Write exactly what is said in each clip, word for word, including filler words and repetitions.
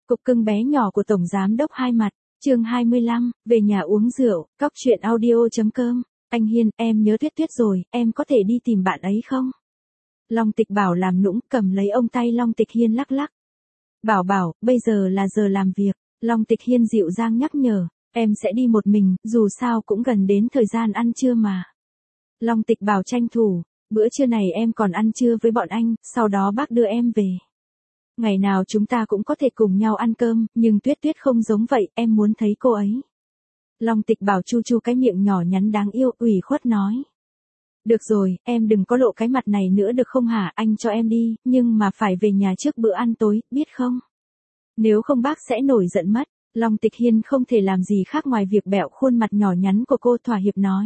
Cục cưng bé nhỏ của Tổng Giám đốc Hai Mặt, chương hai mươi lăm, về nhà uống rượu, cóc truyện audio chấm com. Anh Hiên, em nhớ Tuyết Tuyết rồi, em có thể đi tìm bạn ấy không? Long Tịch Bảo làm nũng, cầm lấy ông tay Long Tịch Hiên lắc lắc. Bảo bảo, bây giờ là giờ làm việc. Long Tịch Hiên dịu dàng nhắc nhở, em sẽ đi một mình, dù sao cũng gần đến thời gian ăn trưa mà. Long Tịch Bảo tranh thủ, bữa trưa này em còn ăn trưa với bọn anh, sau đó bác đưa em về. Ngày nào chúng ta cũng có thể cùng nhau ăn cơm, nhưng Tuyết Tuyết không giống vậy, em muốn thấy cô ấy. Long Tịch Bảo chu chu cái miệng nhỏ nhắn đáng yêu, ủy khuất nói. Được rồi, em đừng có lộ cái mặt này nữa được không hả, anh cho em đi, nhưng mà phải về nhà trước bữa ăn tối, biết không? Nếu không bác sẽ nổi giận mất. Long Tịch Hiên không thể làm gì khác ngoài việc bẹo khuôn mặt nhỏ nhắn của cô thỏa hiệp nói.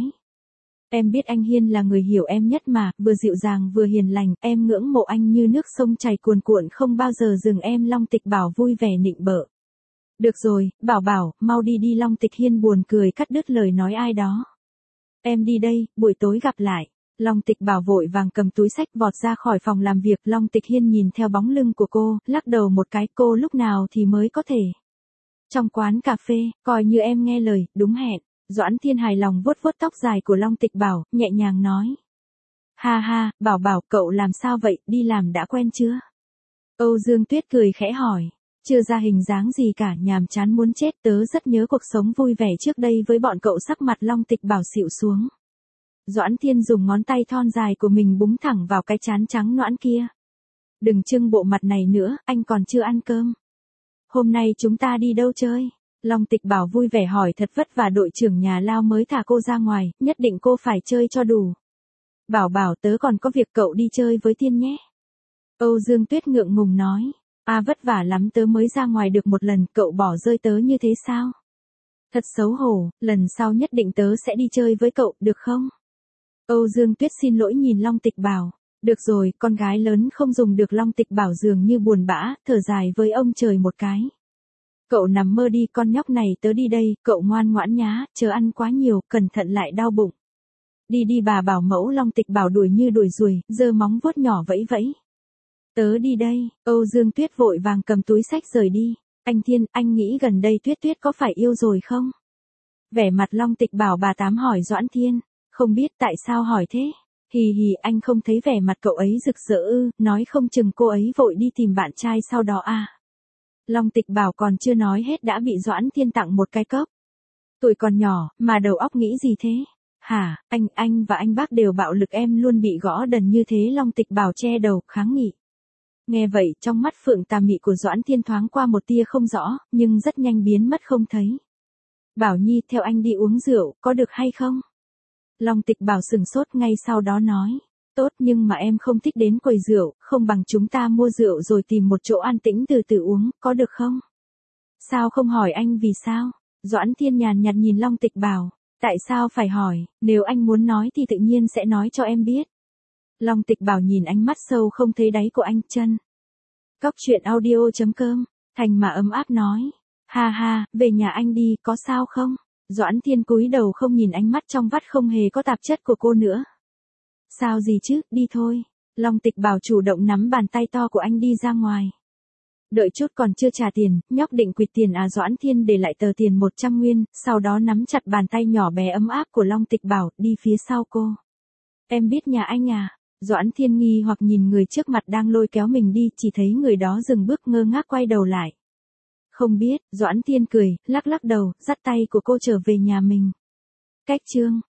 Em biết anh Hiên là người hiểu em nhất mà, vừa dịu dàng vừa hiền lành, em ngưỡng mộ anh như nước sông chảy cuồn cuộn không bao giờ dừng em. Long Tịch Bảo vui vẻ nịnh bợ. Được rồi, Bảo Bảo, mau đi đi. Long Tịch Hiên buồn cười cắt đứt lời nói ai đó. Em đi đây, buổi tối gặp lại. Long Tịch Bảo vội vàng cầm túi xách vọt ra khỏi phòng làm việc. Long Tịch Hiên nhìn theo bóng lưng của cô, lắc đầu một cái, cô lúc nào thì mới có thể. Trong quán cà phê, coi như em nghe lời, đúng hẹn. Doãn Thiên hài lòng vuốt vuốt tóc dài của Long Tịch Bảo, nhẹ nhàng nói. Ha ha, Bảo Bảo, cậu làm sao vậy, đi làm đã quen chưa? Âu Dương Tuyết cười khẽ hỏi. Chưa ra hình dáng gì cả, nhàm chán muốn chết, tớ rất nhớ cuộc sống vui vẻ trước đây với bọn cậu. Sắc mặt Long Tịch Bảo xịu xuống. Doãn Thiên dùng ngón tay thon dài của mình búng thẳng vào cái trán trắng nõn kia. Đừng trưng bộ mặt này nữa, anh còn chưa ăn cơm. Hôm nay chúng ta đi đâu chơi? Long Tịch Bảo vui vẻ hỏi, thật vất vả đội trưởng nhà lao mới thả cô ra ngoài, nhất định cô phải chơi cho đủ. Bảo Bảo, tớ còn có việc, cậu đi chơi với Thiên nhé. Âu Dương Tuyết ngượng ngùng nói. À, vất vả lắm tớ mới ra ngoài được một lần, cậu bỏ rơi tớ như thế sao? Thật xấu hổ, lần sau nhất định tớ sẽ đi chơi với cậu, được không? Âu Dương Tuyết xin lỗi nhìn Long Tịch Bảo. Được rồi, con gái lớn không dùng được. Long Tịch Bảo dường như buồn bã, thở dài với ông trời một cái. Cậu nằm mơ đi, con nhóc này, tớ đi đây, cậu ngoan ngoãn nhá, chớ ăn quá nhiều, cẩn thận lại đau bụng. Đi đi bà bảo mẫu. Long Tịch Bảo đuổi như đuổi ruồi, giơ móng vuốt nhỏ vẫy vẫy. Tớ đi đây. Âu Dương Tuyết vội vàng cầm túi xách rời đi. Anh Thiên, anh nghĩ gần đây Tuyết Tuyết có phải yêu rồi không? Vẻ mặt Long Tịch Bảo bà tám hỏi Doãn Thiên. Không biết tại sao hỏi thế. Hì hì, anh không thấy vẻ mặt cậu ấy rực rỡ ư, nói không chừng cô ấy vội đi tìm bạn trai sau đó à. Long Tịch Bảo còn chưa nói hết đã bị Doãn Thiên tặng một cái cốc. Tuổi còn nhỏ, mà đầu óc nghĩ gì thế? Hả, anh, anh và anh bác đều bạo lực, em luôn bị gõ đần như thế. Long Tịch Bảo che đầu, kháng nghị. Nghe vậy, trong mắt phượng tà mị của Doãn Thiên thoáng qua một tia không rõ, nhưng rất nhanh biến mất không thấy. Bảo Nhi, theo anh đi uống rượu, có được hay không? Long Tịch Bảo sừng sốt, ngay sau đó nói. Tốt, nhưng mà em không thích đến quầy rượu, không bằng chúng ta mua rượu rồi tìm một chỗ an tĩnh từ từ uống, có được không? Sao không hỏi anh vì sao? Doãn Thiên nhàn nhạt nhìn Long Tịch Bảo. Tại sao phải hỏi, nếu anh muốn nói thì tự nhiên sẽ nói cho em biết. Long Tịch Bảo nhìn ánh mắt sâu không thấy đáy của anh. Chân. Cóc truyện audio chấm com, thành mà ấm áp nói. Ha ha, về nhà anh đi, có sao không? Doãn Thiên cúi đầu không nhìn ánh mắt trong vắt không hề có tạp chất của cô nữa. Sao gì chứ, đi thôi. Long Tịch Bảo chủ động nắm bàn tay to của anh đi ra ngoài. Đợi chút, còn chưa trả tiền, nhóc định quỵt tiền à? Doãn Thiên để lại tờ tiền một trăm nguyên, sau đó nắm chặt bàn tay nhỏ bé ấm áp của Long Tịch Bảo, đi phía sau cô. Em biết nhà anh à? Doãn Thiên nghi hoặc nhìn người trước mặt đang lôi kéo mình đi, chỉ thấy người đó dừng bước ngơ ngác quay đầu lại. Không biết, Doãn Thiên cười, lắc lắc đầu, dắt tay của cô trở về nhà mình. Cách chương